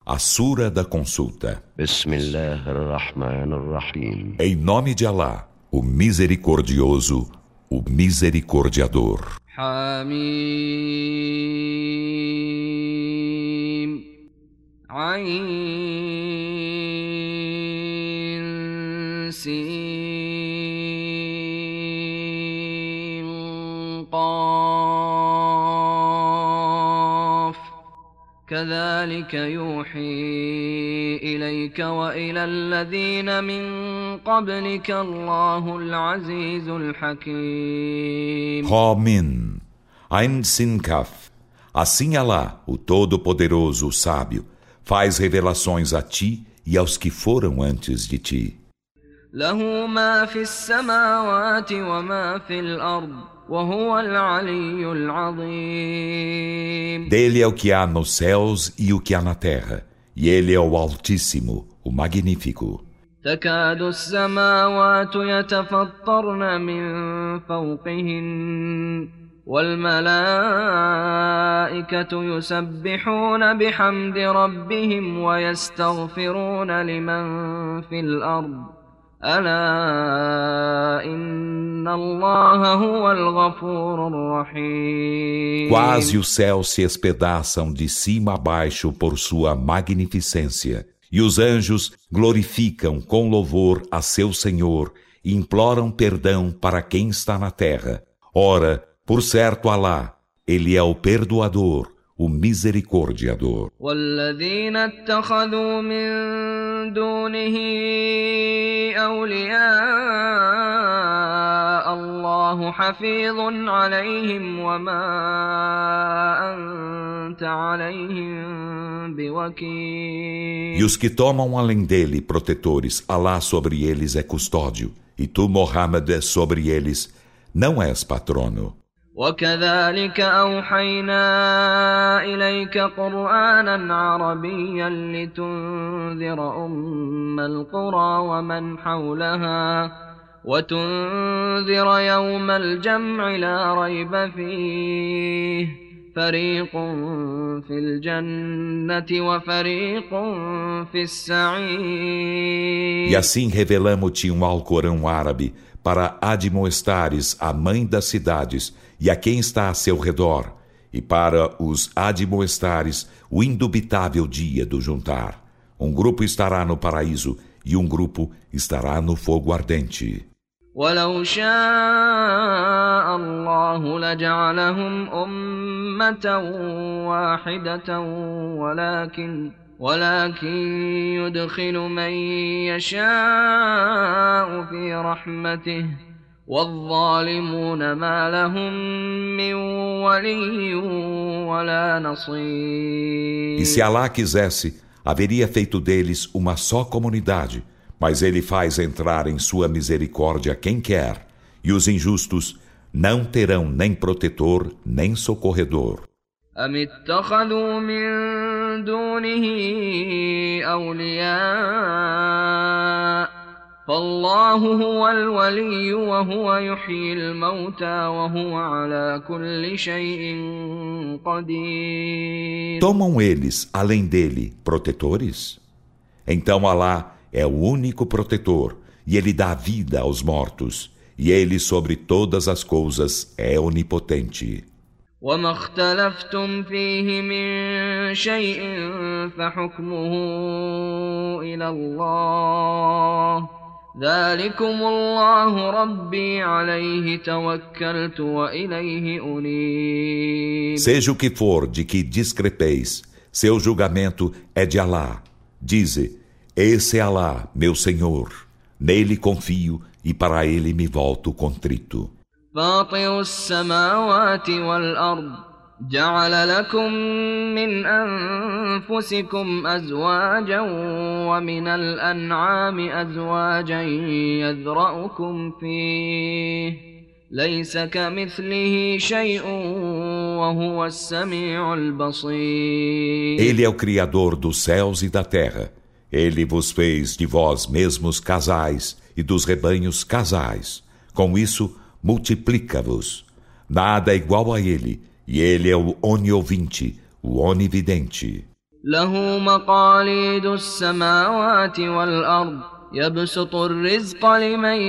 A Sura da Consulta. Bismillah ar-Rahman ar-Rahim. Em nome de Alá, o Misericordioso, o Misericordiador. Hamim. Ain Sin Qaf. كذلك يوحي إليك وإلى الذين من قبلك الله العزيز الحكيم. Min, Ain Sin Kaf. Assim Alá, o Todo-Poderoso, o Sábio, faz revelações a ti e aos que foram antes de ti. له ما في السماوات وما في الأرض وهو العلي العظيم. Dele é o que há nos céus e o que há na terra, e ele é o Altíssimo, o Magnífico. تكاد السماوات يتفطرن من فوقهن والملائكة يسبحون بحمد ربهم ويستغفرون لمن في الأرض ألا إن الله هو الغفور الرحيم. Quase os céus se espedaçam de cima a baixo por sua magnificência, e os anjos glorificam com louvor a seu Senhor e imploram perdão para quem está na terra. Ora, por certo Alá, ele é o perdoador, o misericordiador. والذين اتخذوا من دونه أولياء الله حفيظ عليهم وما أنت عليهم بوكيل. E os que tomam além dele protetores, Alá sobre eles é custódio, e tu, Muhammad, sobre eles não és patrono. وكذلك أوحينا إليك قرآنا عربيا لتنذر أم القرى ومن حولها وتنذر يوم الجمع لا ريب فيه فريق في الجنة وفريق في السعير. E assim revelamo-te um Alcorão árabe para admoestares a mãe das cidades e a quem está a seu redor, e para os admoestares o indubitável dia do juntar. Um grupo estará no paraíso e um grupo estará no fogo ardente. ولو شاء الله لجعلهم أمة واحدة ولكن يدخل من يشاء في رحمته والظالمون ما لهم من ولي ولا نصير. E se Alá quisesse, haveria feito deles uma só comunidade, mas ele faz entrar em sua misericórdia quem quer, e os injustos não terão nem protetor nem socorredor. أم اتخذوا من دونه أولياء فالله هو الولي وهو يحيي الموتى وهو على كل شيء قدير. Tomam eles, além dele, protetores? Então Alá é o único protetor, e ele dá vida aos mortos, e ele sobre todas as coisas é onipotente. وما اختلفتم فيه من شيء فحكمه إلى الله ذلكم الله ربي عليه توكلت وإليه أنيب. Seja o que for de que discrepeis, seu julgamento é de Alá. Dize, esse é Alá, meu Senhor. Nele confio e para ele me volto contrito. فاطر السماوات والأرض جعل لكم من أنفسكم أزواجا ومن الأنعام أزواجا يذرأكم فيه ليس كمثله شيء وهو السميع البصير. Ele é o Criador dos céus e da terra. Ele vos fez de vós mesmos casais e dos rebanhos casais. Com isso, multiplica-vos. Nada é igual a ele, e ele é o oniovinte, o onividente. له مقاليد السماوات والأرض يبسط الرزق لمن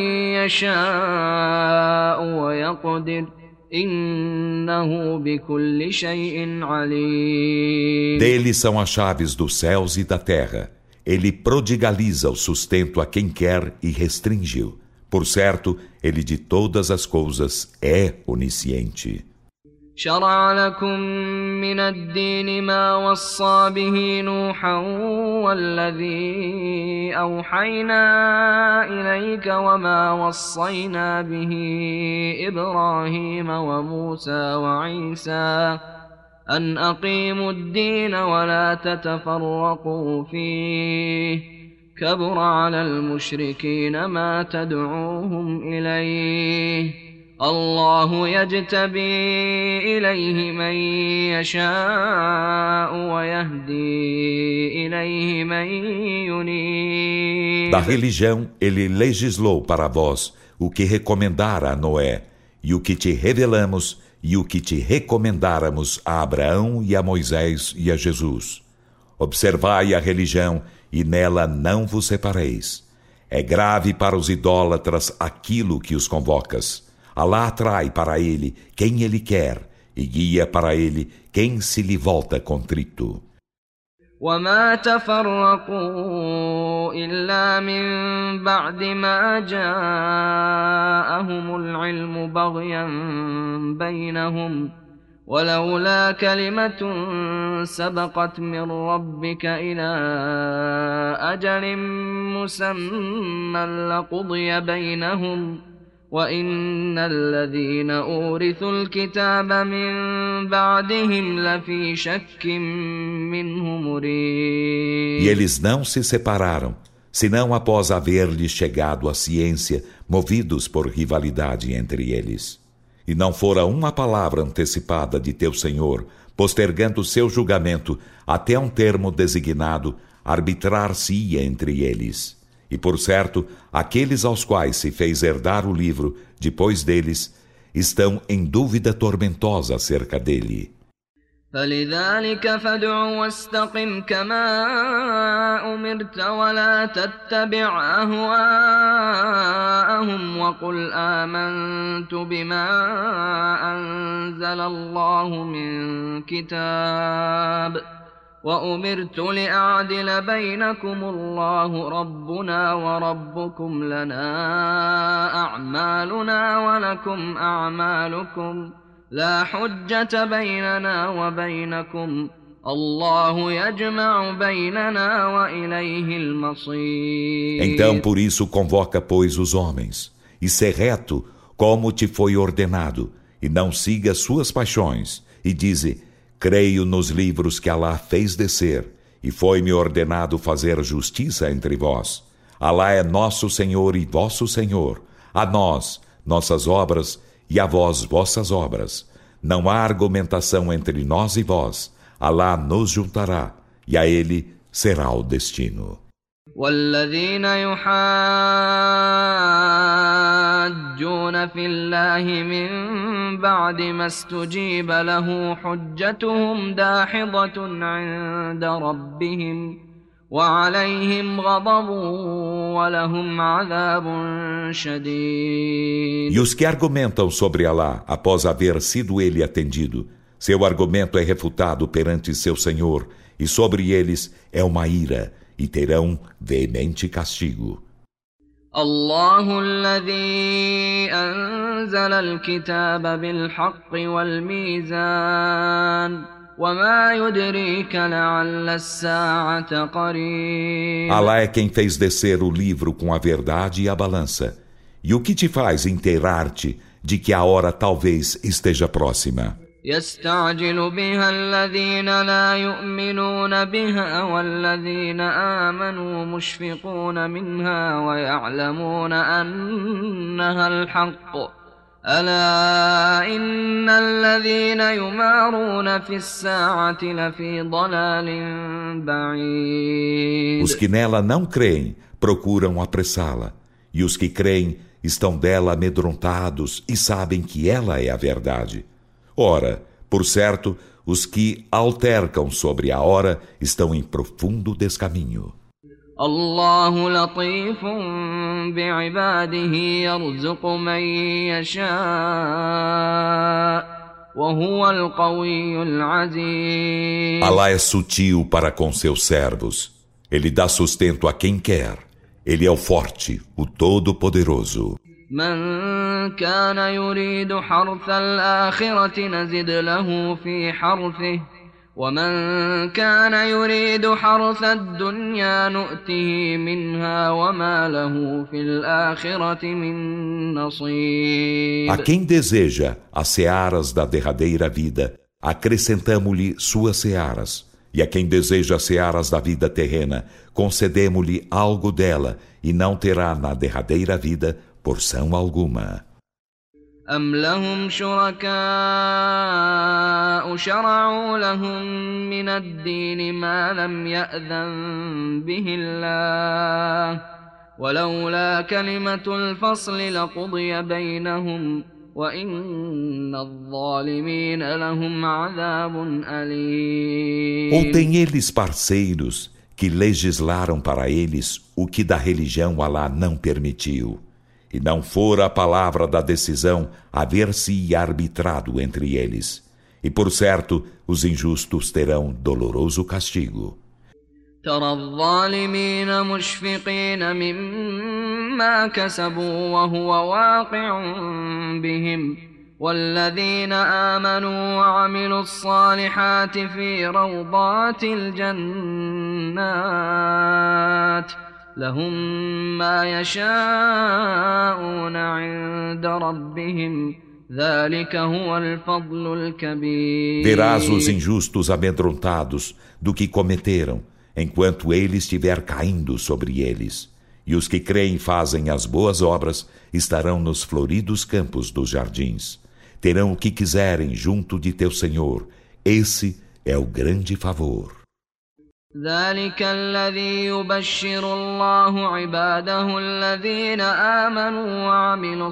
يشاء ويقدر إنه بكل شيء عليم. Dele são as chaves dos céus e da terra. Ele prodigaliza o sustento a quem quer e restringe-o. Por certo, ele de todas as coisas é onisciente. شرع لكم من الدين ما وصى به نوحا والذي أوحينا إليك وما وصينا به إبراهيم وموسى وعيسى أن أقيموا الدين ولا تتفرقوا فيه كبر على المشركين ما تدعوهم إليه الله يجتبي إليه من يشاء ويهدي إليه من ينيب. Da religião, ele legislou para vós o que recomendara a Noé, e o que te revelamos, e o que te recomendáramos a Abraão e a Moisés e a Jesus. Observai a religião, e nela não vos separeis. É grave para os idólatras aquilo que os convocas. Alá atrai para ele quem ele quer e guia para ele quem se lhe volta contrito. وما تفرقوا إلا من بعد ما جاءهم العلم بغيا بينهم ولولا كلمة سبقت من ربك إلى أجل مسمى لقضي بينهم وَإِنَّ الَّذِينَ أُورِثُوا الْكِتَابَ مِنْ بَعْدِهِمْ لَفِي شَكٍّ مِّنْهُ مُرِيبٍ. E eles não se separaram, senão após haver-lhes chegado a ciência, movidos por rivalidade entre eles. E não fora uma palavra antecipada de teu Senhor, postergando seu julgamento até um termo designado, arbitrar-se-ia entre eles. E por certo, aqueles aos quais se fez herdar o livro, depois deles, estão em dúvida tormentosa acerca dele. فَلِذَلِكَ فَادْعُ وَاسْتَقِمْ كَمَا أُمِرْتَ وَلَا تَتَّبِعْ أَهْوَاءَهُمْ وَقُلْ آمَنْتُ بِمَا أَنزَلَ اللَّهُ مِنْ كِتَابٍ وَأُمِرْتُ لِأَعْدِلَ بَيْنَكُمُ اللَّهُ رَبُّنَا وَرَبُّكُمْ لَنَا أَعْمَالُنَا وَلَكُمْ أَعْمَالُكُمْ لَا حُجَّةَ بَيْنَنَا وَبَيْنَكُمْ اللَّهُ يَجْمَعُ بَيْنَنَا وَإِلَيْهِ الْمَصِيرُ. Então por isso convoca, pois, os homens, e ser reto, como te foi ordenado, e não siga suas paixões, e dize: creio nos livros que Alá fez descer, e foi-me ordenado fazer justiça entre vós. Alá é nosso Senhor e vosso Senhor, a nós, nossas obras, e a vós, vossas obras. Não há argumentação entre nós e vós. Alá nos juntará, e a Ele será o destino. والذين يحاجون في الله من بعد ما استجيب له حجتهم داحضة عند ربهم وعليهم غضب ولهم عذاب شديد. E os que argumentam sobre Alá após haver sido ele atendido, seu argumento é refutado perante seu Senhor, e sobre eles é uma ira, e terão veemente castigo. الله الذي أنزل الكتاب بالحق والميزان وما يدريك لعل الساعة قريب. Alá é quem fez descer o livro com a verdade e a balança. E o que te faz inteirar-te de que a hora talvez esteja próxima? يستعجل بها الذين لا يؤمنون بها والذين آمنوا مشفقون منها ويعلمون أنها الحق ألا إن الذين يمارون في الساعة لفي ضلال بعيد. Os que nela não creem procuram apressá-la, e os que creem estão dela amedrontados e sabem que ela é a verdade. Ora, por certo, os que altercam sobre a hora estão em profundo descaminho. الله لطيف بعباده يرزق من يشاء وهو القوي العزيز. Alá é sutil para com seus servos. Ele dá sustento a quem quer. Ele é o forte, o todo-poderoso. من كان يريد حرث الآخرة نزد له في حرثه ومن كان يريد حرث الدنيا نؤته منها وما له في الآخرة من نصيب. A quem deseja as searas da derradeira vida, acrescentamo-lhe suas searas. E a quem deseja as searas da vida terrena, concedemo-lhe algo dela, e não terá na derradeira vida porção alguma. أم لهم شركاء شرعوا لهم من الدين ما لم يأذن به الله ولولا كلمة الفصل لقضي بينهم وإن الظالمين لهم عذاب أليم. Ou tem eles parceiros que legislaram para eles o que da religião Alá não permitiu, e não fora a palavra da decisão haver-se arbitrado entre eles. E por certo, os injustos terão doloroso castigo. ترى الظالمين مشفقين مما كسبوا وهو واقع بهم والذين آمنوا وعملوا الصالحات في روضات الجنات لهم ما يشاءون عند ربهم ذلك هو الفضل الكبير. Verás os injustos amedrontados do que cometeram, enquanto ele estiver caindo sobre eles. E os que creem e fazem as boas obras estarão nos floridos campos dos jardins. Terão o que quiserem junto de teu Senhor. Esse é o grande favor. ذلك الذي يبشر الله عباده الذين آمنوا وعملوا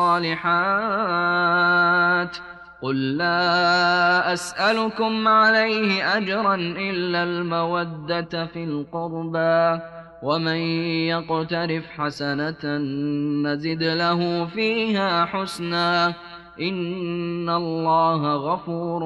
الصالحات قل لا أسألكم عليه أجرا إلا المودة في القربى ومن يقترف حسنة نزد له فيها حسنا إن الله غفور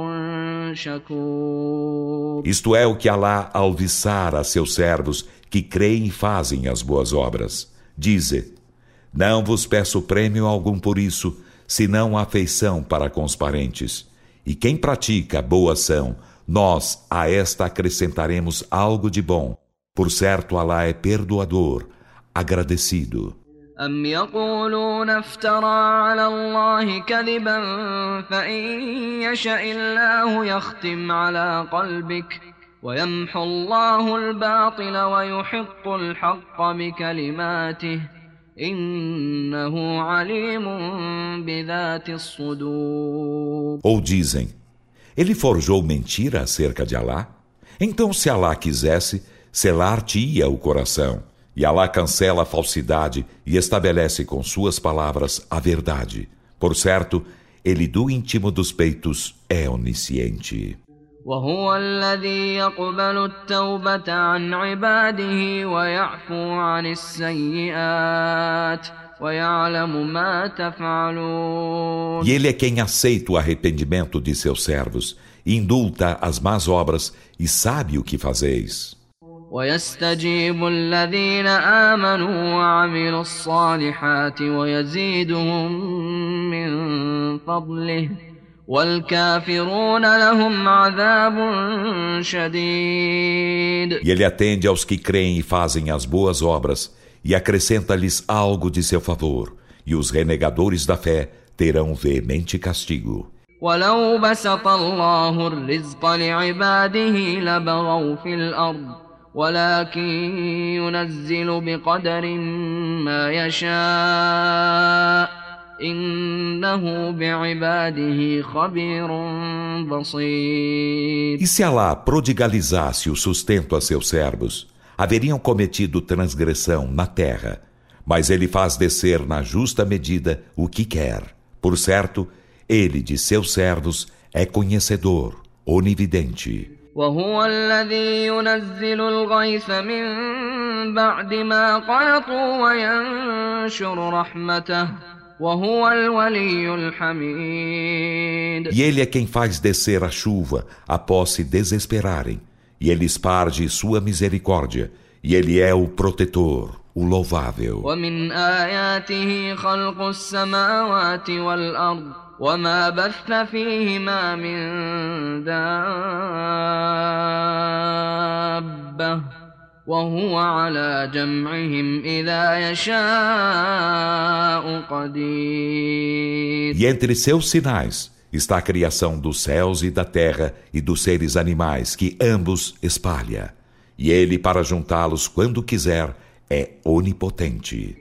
شكور. Isto é o que Alá alviçar a seus servos que creem e fazem as boas obras. Dize, não vos peço prêmio algum por isso, senão a afeição para com os parentes. E quem pratica boa ação, nós a esta acrescentaremos algo de bom. Por certo, Alá é perdoador, agradecido. أم يقولون افترى على الله كذبا فإن يشاء الله يختم على قلبك ويمحو الله الباطل ويحق الحق بكلماته إنه عليم بذات الصدور. Ou dizem, ele forjou mentira acerca de Alá? Então, se Alá quisesse, selar-te-ia o coração. E Alá cancela a falsidade e estabelece com suas palavras a verdade. Por certo, ele do íntimo dos peitos é onisciente. وهو الذي يقبل التوبة عن عباده ويعفو عن السيئات ويعلم ما تفعلون. E ele é quem aceita o arrependimento de seus servos, indulta as más obras e sabe o que fazeis. ويستجيب الذين آمنوا وعملوا الصالحات ويزيدهم من فضله والكافرون لهم عذاب شديد. E ele atende aos que creem e fazem as boas obras e acrescenta-lhes algo de seu favor, e os renegadores da fé terão veemente castigo. ولو بسط الله الرزق لعباده لبغوا في الأرض ولكن ينزل بقدر ما يشاء إنه بعباده خبير بصير. E se Alá prodigalizasse o sustento a seus servos, haveriam cometido transgressão na terra, mas ele faz descer na justa medida o que quer. Por certo, ele de seus servos é conhecedor, onividente. وهو الذي ينزل الغيث من بعد ما قنطوا وينشر رحمته وهو الولي الحميد. E ele é quem faz descer a chuva após se desesperarem, e ele esparge sua misericórdia, e ele é o protetor, o louvável. ومن آياته خلق السماوات والأرض وما بث فيهما من دابة وهو على جمعهم إذا يشاء قدير. E entre seus sinais está a criação dos céus e da terra e dos seres animais que ambos espalha. E ele, para juntá-los quando quiser, é onipotente.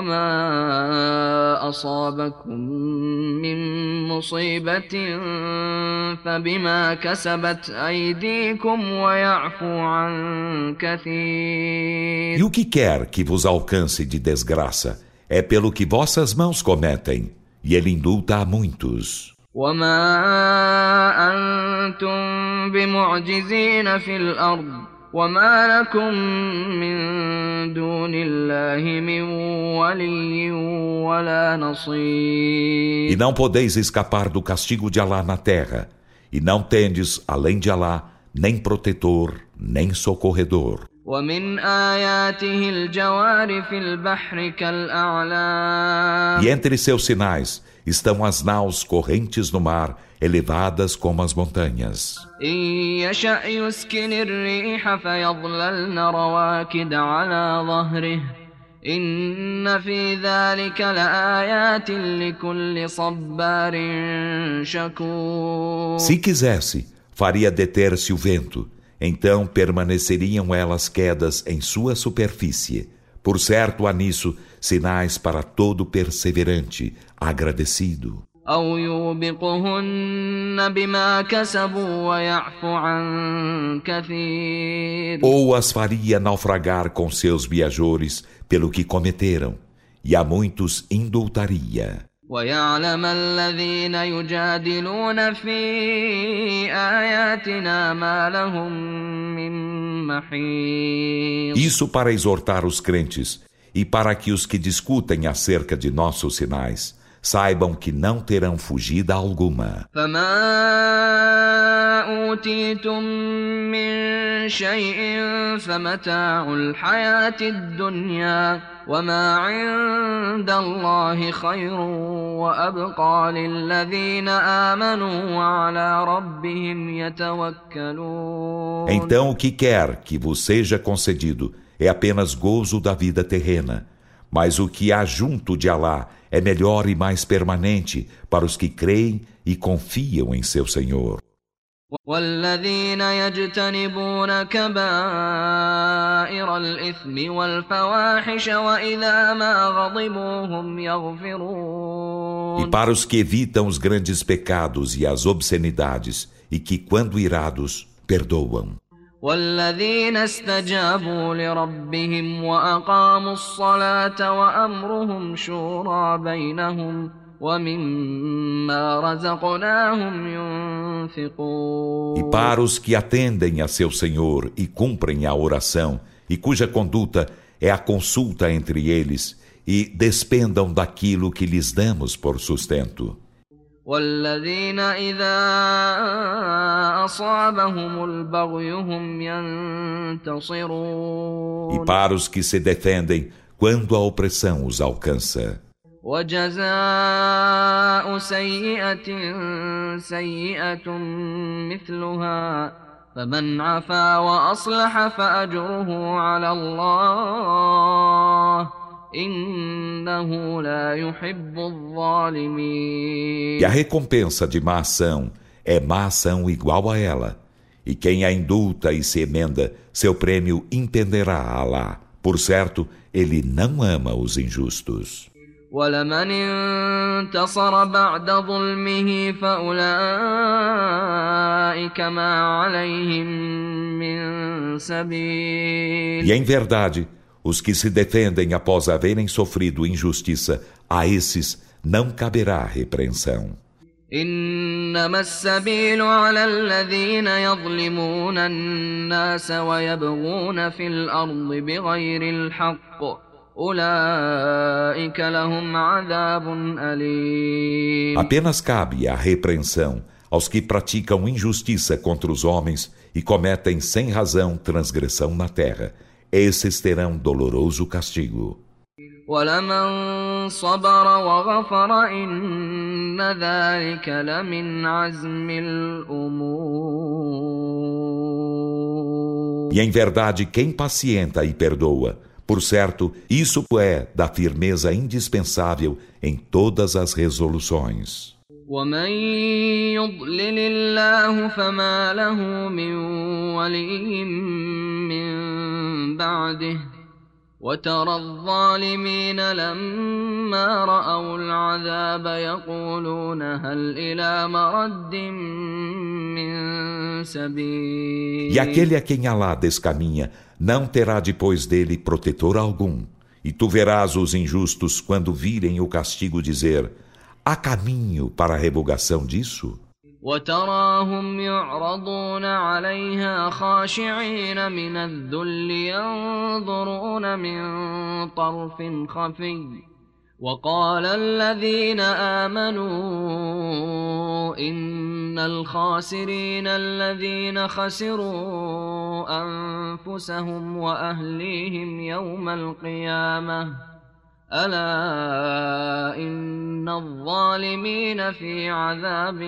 وما أصابكم من مصيبة فبما كسبت أيديكم ويعفو عن كثير. E o que quer que vos alcance de desgraça é pelo que vossas mãos cometem, e ele indulta a muitos. وما أنتم بمعجزين في الأرض وما لكم من دون الله من ولي ولا نصير. E não podeis escapar do castigo de Alá na terra, e não tendes, além de Alá, nem protetor, nem socorredor. ومن آياته الجوار في البحر كالأعلام. E entre seus sinais estão as naus correntes no mar, elevadas como as montanhas. إن يشأ يسكن الريح فيظللن رواكد على ظهره إن في ذلك لآيات لكل صبار شكور. Se quisesse, faria deter-se o vento, então permaneceriam elas quedas em sua superfície. Por certo, há nisso sinais para todo perseverante, agradecido. أو يوبقهن بما كسبوا ويعفو عن كثير. Ou as faria naufragar com seus viajores pelo que cometeram, e a muitos indultaria. ويعلم الذين يجادلون في آياتنا ما لهم من محيص. Isso para exortar os crentes e para que os que discutem acerca de nossos sinais saibam que não terão fugida alguma. فما أوتيتم من شيء فمتاع الحياة الدنيا وما عند الله خير وأبقى للذين آمنوا وعلى ربهم يتوكلون. Então o que quer que vos seja concedido é apenas gozo da vida terrena, mas o que há junto de Alá é melhor e mais permanente para os que creem e confiam em seu Senhor. والذين يجتنبون كبائر الإثم والفواحش وإذا ما غضبوا هم يغفرون. E para os que evitam os grandes pecados e as obscenidades, e que, quando irados, perdoam. والذين استجابوا لربهم وأقاموا الصلاة وأمرهم شورى بينهم ومما رزقناهم ينفقون. E para os que atendem a seu Senhor e cumprem a oração, e cuja conduta é a consulta entre eles, e despendam daquilo que lhes damos por sustento. والذين إذا أصابهم البغي هم ينتصرون. E para os que se defendem quando a opressão os alcança. وجزاء سيئة سيئة مثلها فمن عفا وأصلح فأجره على الله إنه لا يحب الظالمين. E a recompensa de má ação é má ação igual a ela. E quem a indulta e se emenda, seu prêmio impenderá a Alá. Por certo, ele não ama os injustos. ولمن انتصر بعد ظلمه فأولئك ما عليهم من سبيل. E em verdade, os que se defendem após haverem sofrido injustiça, a esses não caberá repreensão. إنما السبيل على الذين يظلمون الناس ويبغون في الأرض بغير الحق أولئك لهم عذاب أليم. Apenas cabe a repreensão aos que praticam injustiça contra os homens e cometem sem razão transgressão na terra. Esses terão doloroso castigo. ولمن صبر وغفر إن ذلك لمن عزم الأمور. E em verdade, quem pacienta e perdoa, por certo, isso é da firmeza indispensável em todas as resoluções. ومن يضلل الله فما له من ولي من بعده وترى الظالمين لما رأوا العذاب يقولون هل إلى مرد من سبيل. E aquele a quem Alá descaminha não terá depois dele protetor algum. E tu verás os injustos quando virem o castigo dizer: há caminho para a revogação disso? وتراهم يعرضون عليها خاشعين من الذل ينظرون من طرف خفي وقال الذين آمنوا إن الخاسرين الذين خسروا أنفسهم وأهليهم يوم القيامة ألا إن الظالمين في عذاب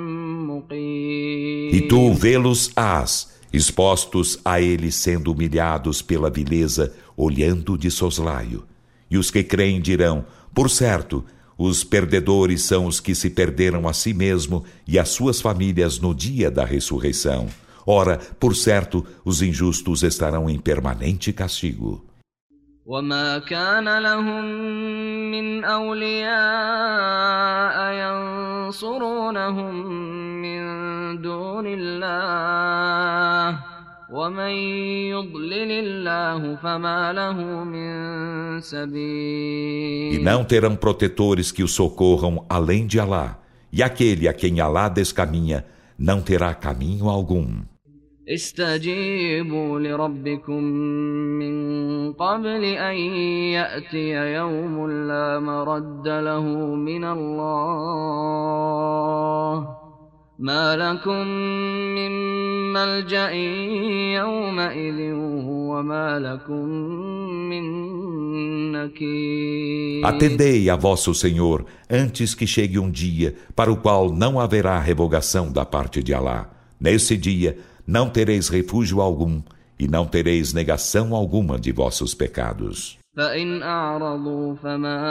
مقيم. E tu vê-los-ás, expostos a eles sendo humilhados pela vileza, olhando de soslaio. E os que creem dirão: por certo, os perdedores são os que se perderam a si mesmo e as suas famílias no dia da ressurreição. Ora, por certo, os injustos estarão em permanente castigo. وما كان لهم من أولياء ينصرونهم من دون الله ومن يضلل الله فما له من سبيل. E não terão protetores que os socorram além de Alá, e aquele a quem Alá descaminha não terá caminho algum. استجيبوا لربكم من قبل أن يأتي يوم لا مرد له من الله ما لكم من ملجأ يومئذ وما لكم من نكير. Atendei a vosso Senhor antes que chegue um dia para o qual não haverá revogação da parte de Alá. Nesse dia não tereis refúgio algum e não tereis negação alguma de vossos pecados. فإن أعرضوا فما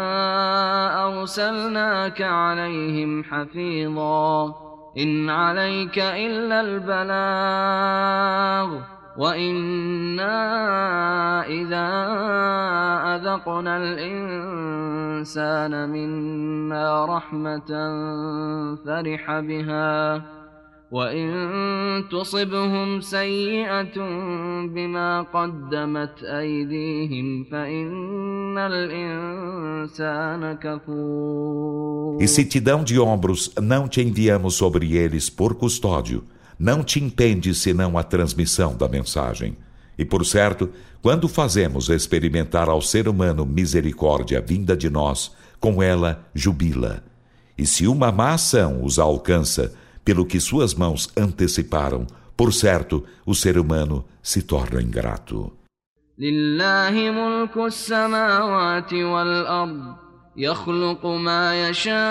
أرسلناك عليهم حفيظا إن عليك إلا البلاغ وإنا إذا أذقنا الإنسان منا رحمة فرح بها وإن تصبهم سيئة بما قدمت أيديهم فإن الإنسان كفور. E se te dão de ombros, não te enviamos sobre eles por custódio, não te impede senão a transmissão da mensagem. E por certo, quando fazemos experimentar ao ser humano misericórdia vinda de nós, com ela jubila. E se uma má ação os alcança, pelo que suas mãos anteciparam, por certo, o ser humano se torna ingrato. لله ملك السماوات والأرض يخلق ما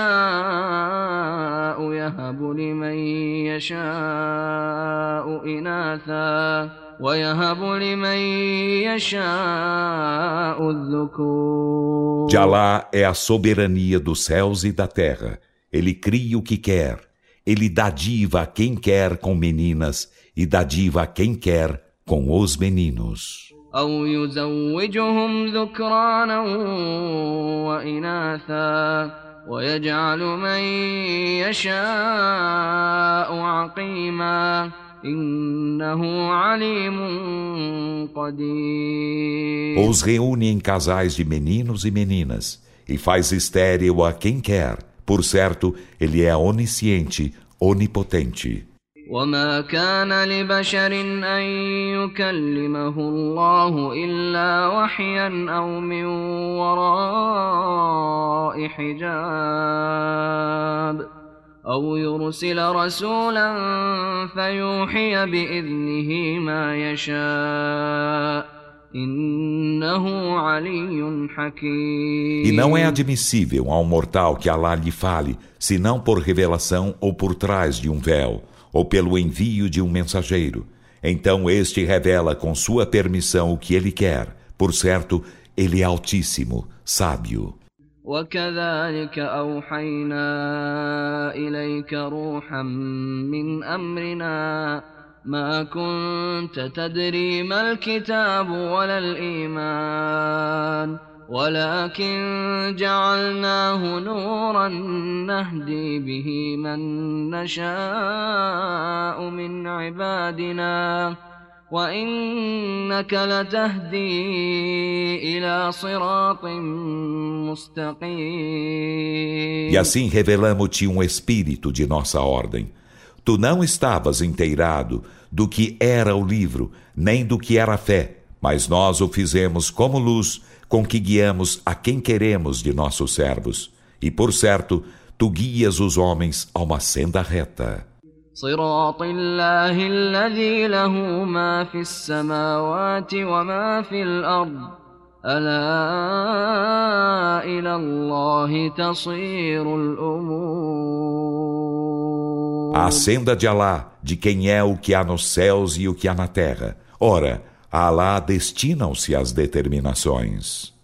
يشاء يهب لمن يشاء إناثا ويهب لمن يشاء الذكور. De Alá é a soberania dos céus e da terra. Ele cria o que quer. Ele dá diva a quem quer com meninas e dá diva a quem quer com os meninos. أو يزوجهم ذكرانا وإناثا ويجعل من يشاء عقيما إنه عليم قدير. Ou os reúne em casais de meninos e meninas e faz estéril a quem quer, Por certo, ele é onisciente, onipotente. وما كان لبشر أن يكلمه الله إلا وحيا أو من وراء حجاب أو يرسل رسولا فيوحي بإذنه ما يشاء إنه علي حكيم. E não é admissível a um mortal que Alá lhe fale, senão por revelação ou por trás de um véu, ou pelo envio de um mensageiro. Então este revela com sua permissão o que ele quer. Por certo, ele é altíssimo, sábio. وكذلك أوحينا إليك روحا من أمرنا ما كنت تدري ما الكتاب ولا الإيمان ولكن جعلناه نورا نهدي به من نشاء من عبادنا وإنك لتهدي إلى صراط مستقيم. E assim revelamos-te um espírito de nossa ordem. Tu não estavas inteirado do que era o livro, nem do que era a fé, mas nós o fizemos como luz, com que guiamos a quem queremos de nossos servos. E por certo, tu guias os homens a uma senda reta. صراط الله الذي له ما في السماوات وما في الأرض ألا إلى الله تصير الأمور. A senda de Alá, de quem é o que há nos céus e o que há na terra. Ora, a Alá destinam-se as determinações.